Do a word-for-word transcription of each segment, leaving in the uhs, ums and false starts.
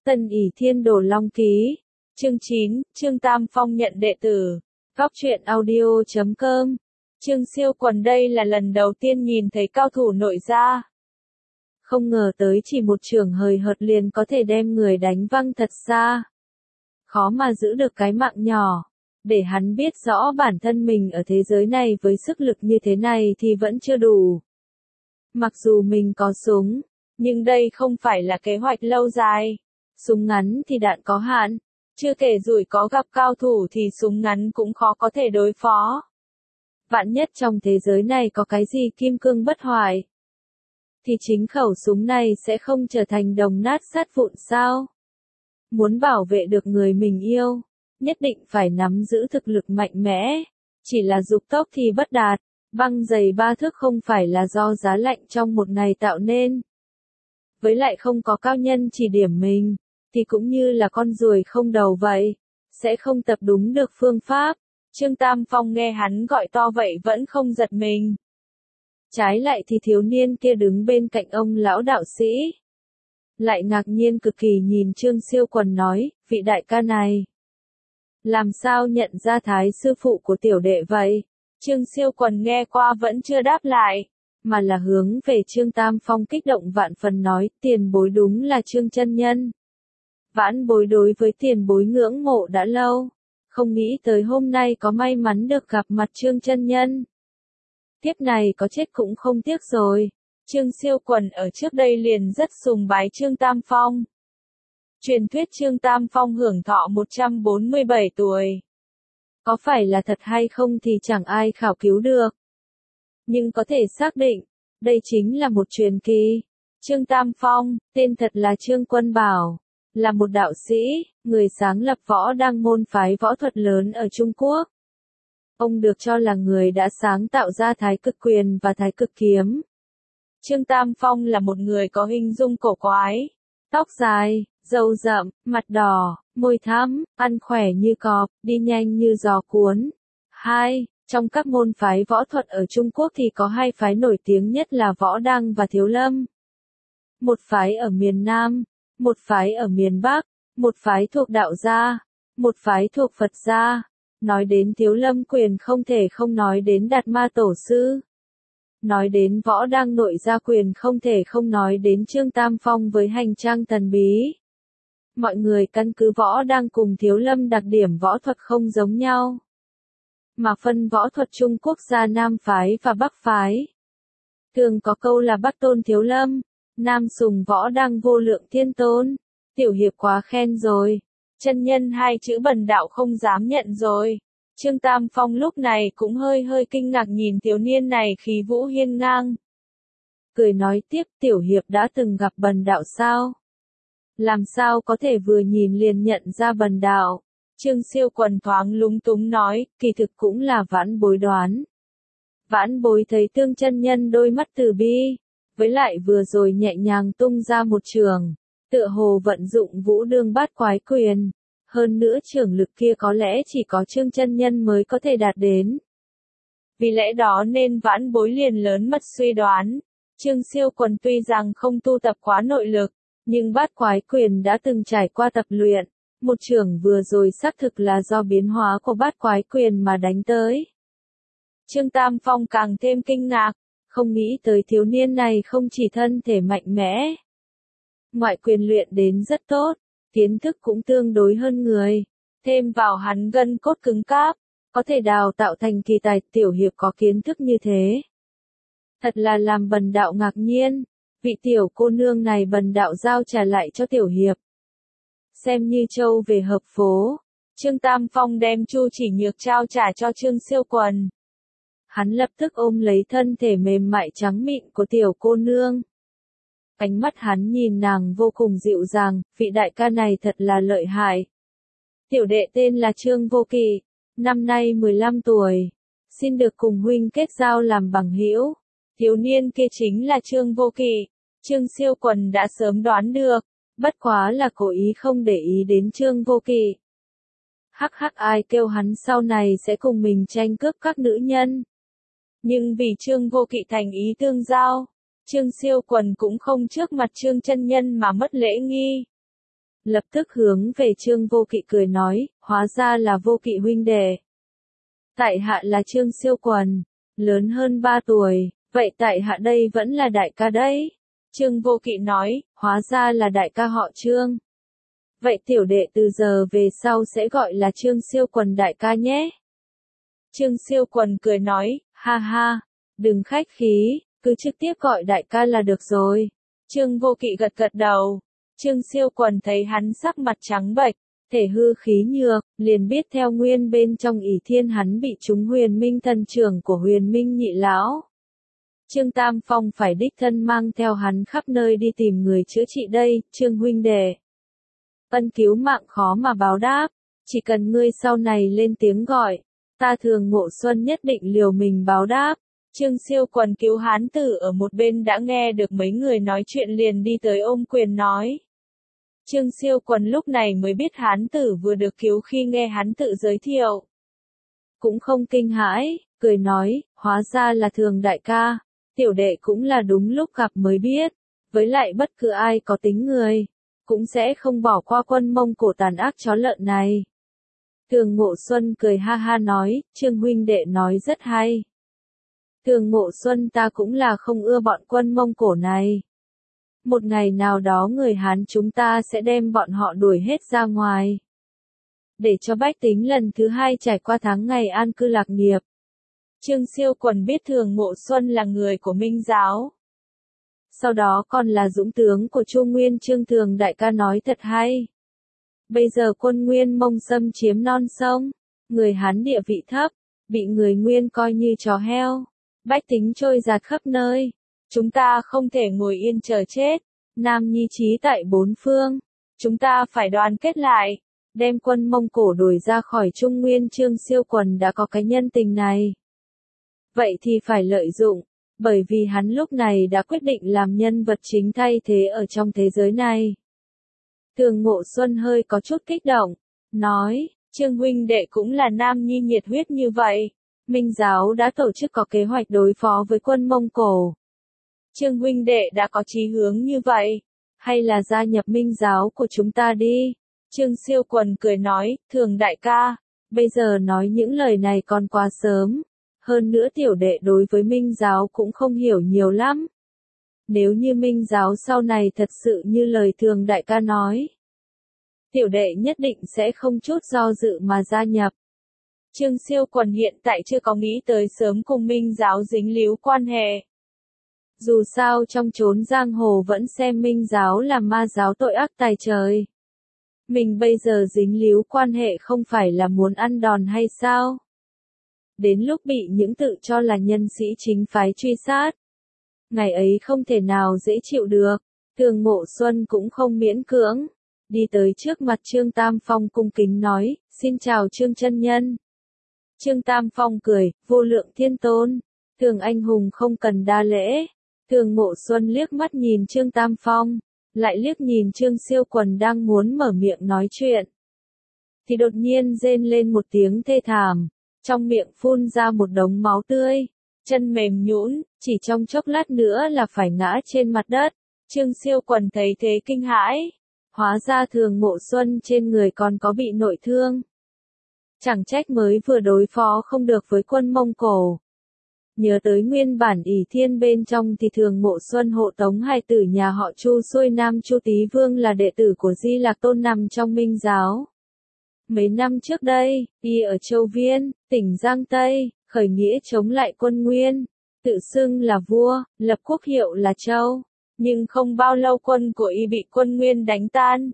Tân ỷ thiên đồ long ký. Chương chín, Trương Tam Phong nhận đệ tử. Góc truyện audio chấm com. Trương Siêu Quần đây là lần đầu tiên nhìn thấy cao thủ nội gia. Không ngờ tới chỉ một chưởng hời hợt liền có thể đem người đánh văng thật xa. Khó mà giữ được cái mạng nhỏ. Để hắn biết rõ bản thân mình ở thế giới này với sức lực như thế này thì vẫn chưa đủ. Mặc dù mình có súng, nhưng đây không phải là kế hoạch lâu dài. Súng ngắn thì đạn có hạn, chưa kể rủi có gặp cao thủ thì súng ngắn cũng khó có thể đối phó. Vạn nhất trong thế giới này có cái gì kim cương bất hoại, thì chính khẩu súng này sẽ không trở thành đồng nát sát vụn sao? Muốn bảo vệ được người mình yêu, nhất định phải nắm giữ thực lực mạnh mẽ. Chỉ là dục tốc thì bất đạt, băng giày ba thước không phải là do giá lạnh trong một ngày tạo nên. Với lại không có cao nhân chỉ điểm mình, thì cũng như là con ruồi không đầu vậy, sẽ không tập đúng được phương pháp. Trương Tam Phong nghe hắn gọi to vậy vẫn không giật mình. Trái lại thì thiếu niên kia đứng bên cạnh ông lão đạo sĩ, lại ngạc nhiên cực kỳ nhìn Trương Siêu Quần nói, vị đại ca này, làm sao nhận ra thái sư phụ của tiểu đệ vậy? Trương Siêu Quần nghe qua vẫn chưa đáp lại, mà là hướng về Trương Tam Phong kích động vạn phần nói, tiền bối đúng là Trương chân nhân. Vãn bối đối với tiền bối ngưỡng mộ đã lâu, không nghĩ tới hôm nay có may mắn được gặp mặt Trương chân nhân. Tiếp này có chết cũng không tiếc rồi. Trương Siêu Quần ở trước đây liền rất sùng bái Trương Tam Phong. Truyền thuyết Trương Tam Phong hưởng thọ một trăm bốn mươi bảy tuổi. Có phải là thật hay không thì chẳng ai khảo cứu được. Nhưng có thể xác định, đây chính là một truyền kỳ. Trương Tam Phong, tên thật là Trương Quân Bảo, là một đạo sĩ, người sáng lập võ đăng môn phái võ thuật lớn ở Trung Quốc. Ông được cho là người đã sáng tạo ra Thái Cực Quyền và Thái Cực Kiếm. Trương Tam Phong là một người có hình dung cổ quái, tóc dài, râu rậm, mặt đỏ, môi thắm, ăn khỏe như cọp, đi nhanh như gió cuốn. Hai, trong các môn phái võ thuật ở Trung Quốc thì có hai phái nổi tiếng nhất là Võ Đăng và Thiếu Lâm. Một phái ở miền Nam, một phái ở miền Bắc, một phái thuộc đạo gia, một phái thuộc Phật gia. Nói đến Thiếu Lâm Quyền không thể không nói đến Đạt Ma Tổ Sư. Nói đến Võ Đăng nội gia quyền không thể không nói đến Trương Tam Phong với hành trang thần bí. Mọi người căn cứ Võ Đăng cùng Thiếu Lâm đặc điểm võ thuật không giống nhau, mà phân võ thuật Trung Quốc ra Nam phái và Bắc phái. Thường có câu là Bắc tôn Thiếu Lâm, Nam sùng Võ Đăng vô lượng thiên tôn. Tiểu hiệp quá khen rồi. Chân nhân hai chữ bần đạo không dám nhận rồi. Trương Tam Phong lúc này cũng hơi hơi kinh ngạc nhìn thiếu niên này khí vũ hiên ngang. Cười nói tiếp, tiểu hiệp đã từng gặp bần đạo sao? Làm sao có thể vừa nhìn liền nhận ra bần đạo? Trương Siêu Quần thoáng lúng túng nói, kỳ thực cũng là vãn bối đoán. Vãn bối thấy Tương chân nhân đôi mắt từ bi, với lại vừa rồi nhẹ nhàng tung ra một trường, tựa hồ vận dụng vũ đương bát quái quyền. Hơn nữa trưởng lực kia có lẽ chỉ có Trương chân nhân mới có thể đạt đến. Vì lẽ đó nên vãn bối liền lớn mật suy đoán. Trương Siêu Quần tuy rằng không tu tập quá nội lực, nhưng bát quái quyền đã từng trải qua tập luyện. Một trưởng vừa rồi xác thực là do biến hóa của bát quái quyền mà đánh tới. Trương Tam Phong càng thêm kinh ngạc, không nghĩ tới thiếu niên này không chỉ thân thể mạnh mẽ, ngoại quyền luyện đến rất tốt, kiến thức cũng tương đối hơn người, thêm vào hắn gân cốt cứng cáp, có thể đào tạo thành kỳ tài. Tiểu hiệp có kiến thức như thế, thật là làm bần đạo ngạc nhiên. Vị tiểu cô nương này bần đạo giao trả lại cho tiểu hiệp, xem như châu về hợp phố. Trương Tam Phong đem Chu Chỉ Nhược trao trả cho Trương Siêu Quần. Hắn lập tức ôm lấy thân thể mềm mại trắng mịn của tiểu cô nương. Ánh mắt hắn nhìn nàng vô cùng dịu dàng, vị đại ca này thật là lợi hại. Tiểu đệ tên là Trương Vô Kỵ, năm nay mười lăm tuổi, xin được cùng huynh kết giao làm bằng hữu. Thiếu niên kia chính là Trương Vô Kỵ. Trương Siêu Quần đã sớm đoán được, bất quá là cố ý không để ý đến Trương Vô Kỵ. Hắc hắc, ai kêu hắn sau này sẽ cùng mình tranh cướp các nữ nhân. Nhưng vì Trương Vô Kỵ thành ý tương giao, Trương Siêu Quần cũng không trước mặt Trương chân nhân mà mất lễ nghi. lập tức hướng về Trương Vô Kỵ cười nói, hóa ra là Vô Kỵ huynh đệ. Tại hạ là Trương Siêu Quần, lớn hơn ba tuổi, vậy tại hạ đây vẫn là đại ca đấy. Trương Vô Kỵ nói, hóa ra là đại ca họ Trương. Vậy tiểu đệ từ giờ về sau sẽ gọi là Trương Siêu Quần đại ca nhé. Trương Siêu Quần cười nói, ha ha, đừng khách khí, cứ trực tiếp gọi đại ca là được rồi. Trương Vô Kỵ gật gật đầu. Trương Siêu Quần thấy hắn sắc mặt trắng bệch, thể hư khí nhược, liền biết theo nguyên bên trong ỷ thiên hắn bị trúng huyền minh thần trưởng của huyền minh nhị lão. Trương Tam Phong phải đích thân mang theo hắn khắp nơi đi tìm người chữa trị đây, Trương huynh đệ. Ân cứu mạng khó mà báo đáp, chỉ cần ngươi sau này lên tiếng gọi, ta Thường Ngộ Xuân nhất định liều mình báo đáp. Trương Siêu Quần cứu hán tử ở một bên đã nghe được mấy người nói chuyện liền đi tới ôm quyền nói. Trương Siêu Quần lúc này mới biết hán tử vừa được cứu khi nghe hắn tự giới thiệu. Cũng không kinh hãi, cười nói, hóa ra là Thường đại ca, tiểu đệ cũng là đúng lúc gặp mới biết, với lại bất cứ ai có tính người, cũng sẽ không bỏ qua quân Mông Cổ tàn ác chó lợn này. Thường Ngộ Xuân cười ha ha nói, Trương huynh đệ nói rất hay. Thường Ngộ Xuân ta cũng là không ưa bọn quân Mông Cổ này. Một ngày nào đó người Hán chúng ta sẽ đem bọn họ đuổi hết ra ngoài. Để cho bách tính lần thứ hai trải qua tháng ngày an cư lạc nghiệp. Trương Siêu Quần biết Thường Ngộ Xuân là người của Minh giáo. Sau đó còn là dũng tướng của Chu Nguyên Chương Thường đại ca nói thật hay. Bây giờ quân Nguyên Mông xâm chiếm non sông, người Hán địa vị thấp, bị người Nguyên coi như chó heo, bách tính trôi giạt khắp nơi. Chúng ta không thể ngồi yên chờ chết, Nam Nhi chí tại bốn phương, chúng ta phải đoàn kết lại, đem quân Mông Cổ đuổi ra khỏi Trung Nguyên. Trương Siêu Quần đã có cái nhân tình này. Vậy thì phải lợi dụng, bởi vì hắn lúc này đã quyết định làm nhân vật chính thay thế ở trong thế giới này. Thường Ngộ Xuân hơi có chút kích động, nói, Trương huynh đệ cũng là Nam Nhi nhiệt huyết như vậy, Minh giáo đã tổ chức có kế hoạch đối phó với quân Mông Cổ. Trương huynh đệ đã có chí hướng như vậy, hay là gia nhập Minh giáo của chúng ta đi. Trương Siêu Quần cười nói, Thường đại ca, bây giờ nói những lời này còn quá sớm, hơn nữa tiểu đệ đối với Minh giáo cũng không hiểu nhiều lắm. Nếu như Minh giáo sau này thật sự như lời Thường đại ca nói, tiểu đệ nhất định sẽ không chút do dự mà gia nhập. Trương Siêu Quần hiện tại chưa có nghĩ tới sớm cùng Minh giáo dính líu quan hệ. Dù sao trong chốn giang hồ vẫn xem Minh giáo là ma giáo tội ác tày trời. Mình bây giờ dính líu quan hệ không phải là muốn ăn đòn hay sao? Đến lúc bị những tự cho là nhân sĩ chính phái truy sát. Ngày ấy không thể nào dễ chịu được, Thường Ngộ Xuân cũng không miễn cưỡng. Đi tới trước mặt Trương Tam Phong cung kính nói, xin chào Trương chân nhân. Trương Tam Phong cười, vô lượng thiên tôn, Thường anh hùng không cần đa lễ. Thường Ngộ Xuân liếc mắt nhìn Trương Tam Phong, lại liếc nhìn Trương Siêu Quần đang muốn mở miệng nói chuyện. Thì đột nhiên rên lên một tiếng thê thảm, trong miệng phun ra một đống máu tươi, chân mềm nhũn, chỉ trong chốc lát nữa là phải ngã trên mặt đất. Trương Siêu Quần thấy thế kinh hãi, hóa ra Thường Ngộ Xuân trên người còn có bị nội thương. Chẳng trách mới vừa đối phó không được với quân Mông Cổ. Nhớ tới nguyên bản ỷ thiên bên trong thì Thường Ngộ Xuân hộ tống hai tử nhà họ Chu xuôi Nam. Chu Tý Vương là đệ tử của Di Lạc Tôn nằm trong Minh giáo. Mấy năm trước đây, y ở Châu Viên, tỉnh Giang Tây, khởi nghĩa chống lại quân Nguyên, tự xưng là vua, lập quốc hiệu là Châu. Nhưng không bao lâu quân của y bị quân Nguyên đánh tan.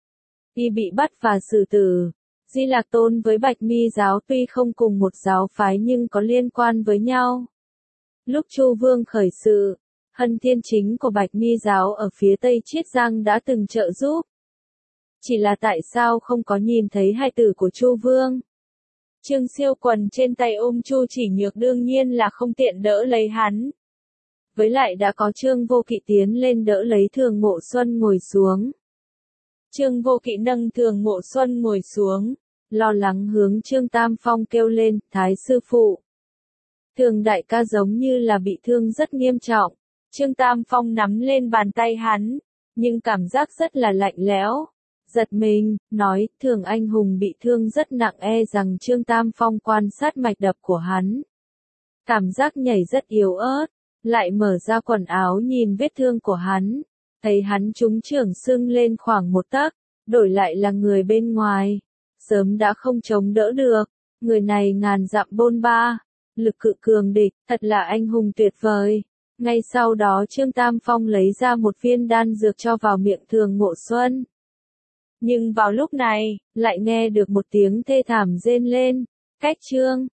Y bị bắt và xử tử. Di Lạc Tôn với Bạch Mi giáo tuy không cùng một giáo phái nhưng có liên quan với nhau. Lúc Chu Vương khởi sự, Hân Thiên Chính của Bạch Mi giáo ở phía Tây Chiết Giang đã từng trợ giúp. Chỉ là tại sao không có nhìn thấy hai tử của Chu Vương? Trương Siêu Quần trên tay ôm Chu Chỉ Nhược đương nhiên là không tiện đỡ lấy hắn. Với lại đã có Trương Vô Kỵ tiến lên đỡ lấy Thường Ngộ Xuân ngồi xuống. Trương Vô Kỵ nâng Thường Ngộ Xuân ngồi xuống, lo lắng hướng Trương Tam Phong kêu lên, Thái sư phụ. Thường đại ca giống như là bị thương rất nghiêm trọng. Trương Tam Phong nắm lên bàn tay hắn, nhưng cảm giác rất là lạnh lẽo. giật mình, nói, thường anh hùng bị thương rất nặng e rằng Trương Tam Phong quan sát mạch đập của hắn. Cảm giác nhảy rất yếu ớt, lại mở ra quần áo nhìn vết thương của hắn, thấy hắn trúng chưởng sưng lên khoảng một tấc, đổi lại là người bên ngoài, sớm đã không chống đỡ được, người này ngàn dặm bôn ba, lực cự cường địch, thật là anh hùng tuyệt vời. Ngay sau đó Trương Tam Phong lấy ra một viên đan dược cho vào miệng Thường Ngộ Xuân. Nhưng vào lúc này, lại nghe được một tiếng thê thảm rên lên, cách Trương